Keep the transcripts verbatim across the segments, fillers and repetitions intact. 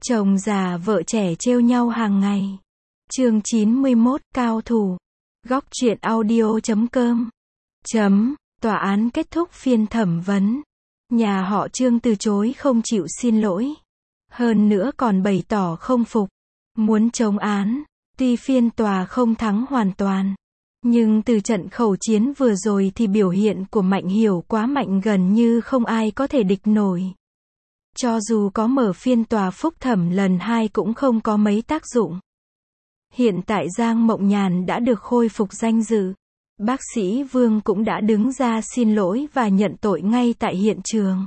Chồng già vợ trẻ trêu nhau hàng ngày. Chương chín mươi mốt, cao thủ. Góc truyện audio chấm com. Chấm, tòa án kết thúc phiên thẩm vấn. Nhà họ Trương từ chối không chịu xin lỗi. Hơn nữa còn bày tỏ không phục. Muốn chống án. Tuy phiên tòa không thắng hoàn toàn. Nhưng từ trận khẩu chiến vừa rồi thì biểu hiện của Mạnh Hiểu quá mạnh, gần như không ai có thể địch nổi. Cho dù có mở phiên tòa phúc thẩm lần hai cũng không có mấy tác dụng. Hiện tại Giang Mộng Nhàn đã được khôi phục danh dự. Bác sĩ Vương cũng đã đứng ra xin lỗi và nhận tội ngay tại hiện trường.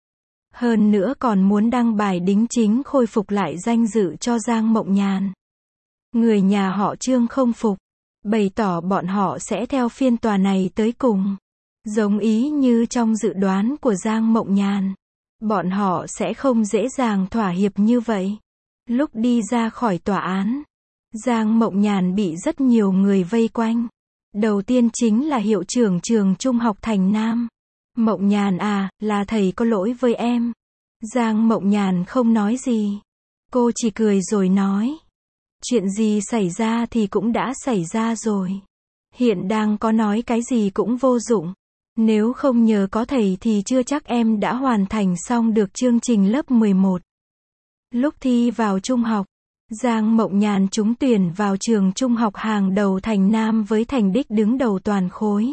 Hơn nữa còn muốn đăng bài đính chính khôi phục lại danh dự cho Giang Mộng Nhàn. Người nhà họ Trương không phục, bày tỏ bọn họ sẽ theo phiên tòa này tới cùng. Giống ý như trong dự đoán của Giang Mộng Nhàn. Bọn họ sẽ không dễ dàng thỏa hiệp như vậy. Lúc đi ra khỏi tòa án, Giang Mộng Nhàn bị rất nhiều người vây quanh. Đầu tiên chính là hiệu trưởng trường trung học Thành Nam. Mộng Nhàn à, là thầy có lỗi với em. Giang Mộng Nhàn không nói gì. Cô chỉ cười rồi nói. Chuyện gì xảy ra thì cũng đã xảy ra rồi. Hiện đang có nói cái gì cũng vô dụng. Nếu không nhờ có thầy thì chưa chắc em đã hoàn thành xong được chương trình lớp mười một. Lúc thi vào trung học, Giang Mộng Nhàn trúng tuyển vào trường trung học hàng đầu Thành Nam với thành tích đứng đầu toàn khối.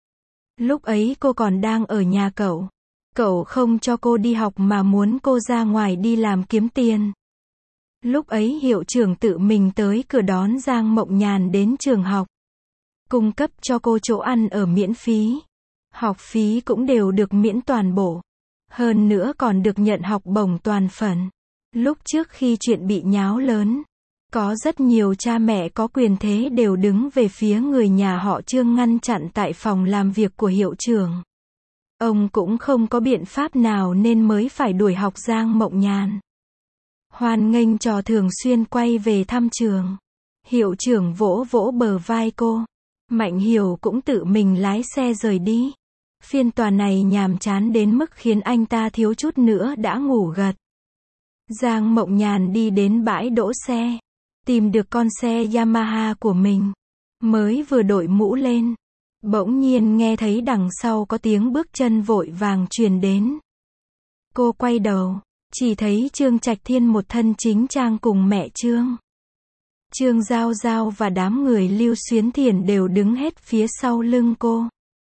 Lúc ấy cô còn đang ở nhà cậu. Cậu không cho cô đi học mà muốn cô ra ngoài đi làm kiếm tiền. Lúc ấy hiệu trưởng tự mình tới cửa đón Giang Mộng Nhàn đến trường học. Cung cấp cho cô chỗ ăn ở miễn phí. Học phí cũng đều được miễn toàn bộ. Hơn nữa còn được nhận học bổng toàn phần. Lúc trước khi chuyện bị nháo lớn, có rất nhiều cha mẹ có quyền thế đều đứng về phía người nhà họ Trương ngăn chặn tại phòng làm việc của hiệu trưởng. Ông cũng không có biện pháp nào nên mới phải đuổi học Giang Mộng Nhàn. Hoan nghênh trò thường xuyên quay về thăm trường. Hiệu trưởng vỗ vỗ bờ vai cô. Mạnh Hiểu cũng tự mình lái xe rời đi. Phiên tòa này nhàm chán đến mức khiến anh ta thiếu chút nữa đã ngủ gật. Giang Mộng Nhàn đi đến bãi đỗ xe. Tìm được con xe Yamaha của mình. Mới vừa đội mũ lên. Bỗng nhiên nghe thấy đằng sau có tiếng bước chân vội vàng truyền đến. Cô quay đầu. Chỉ thấy Trương Trạch Thiên một thân chính trang cùng mẹ Trương. Trương Giao Giao và đám người Lưu Xuyến Thiền đều đứng hết phía sau lưng cô.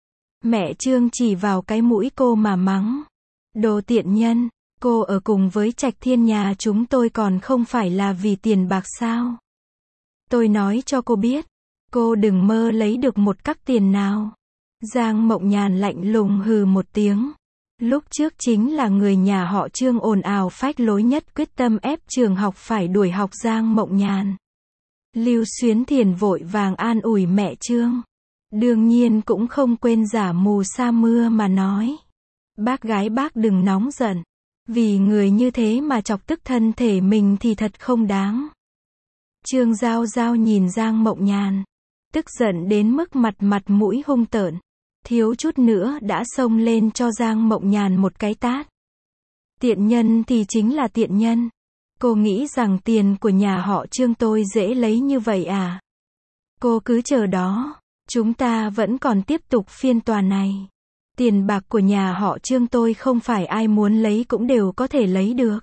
Mẹ Trương chỉ vào cái mũi cô mà mắng. Đồ tiện nhân, cô ở cùng với Trạch Thiên nhà chúng tôi còn không phải là vì tiền bạc sao? Tôi nói cho cô biết, cô đừng mơ lấy được một cắc tiền nào. Giang Mộng Nhàn lạnh lùng hừ một tiếng. Lúc trước chính là người nhà họ Trương ồn ào phách lối nhất, quyết tâm ép trường học phải đuổi học Giang Mộng Nhàn. Lưu Xuyến Thiền vội vàng an ủi mẹ Trương. Đương nhiên cũng không quên giả mù sa mưa mà nói. Bác gái bác đừng nóng giận. Vì người như thế mà chọc tức thân thể mình thì thật không đáng. Trương Giao Giao nhìn Giang Mộng Nhàn. Tức giận đến mức mặt mặt mũi hung tợn. Thiếu chút nữa đã xông lên cho Giang Mộng Nhàn một cái tát. Tiện nhân thì chính là tiện nhân. Cô nghĩ rằng tiền của nhà họ Trương tôi dễ lấy như vậy à? Cô cứ chờ đó. Chúng ta vẫn còn tiếp tục phiên tòa này. Tiền bạc của nhà họ Trương tôi không phải ai muốn lấy cũng đều có thể lấy được.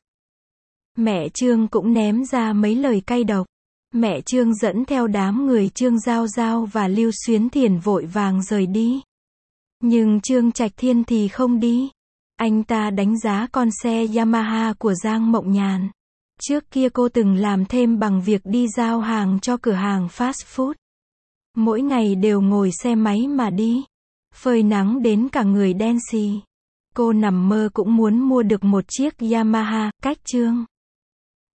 Mẹ Trương cũng ném ra mấy lời cay độc. Mẹ Trương dẫn theo đám người Trương Giao Giao và Lưu Xuyến Thiền vội vàng rời đi. Nhưng Trương Trạch Thiên thì không đi. Anh ta đánh giá con xe Yamaha của Giang Mộng Nhàn. Trước kia cô từng làm thêm bằng việc đi giao hàng cho cửa hàng fast food. Mỗi ngày đều ngồi xe máy mà đi. Phơi nắng đến cả người đen xì. Cô nằm mơ cũng muốn mua được một chiếc Yamaha. Cách Trương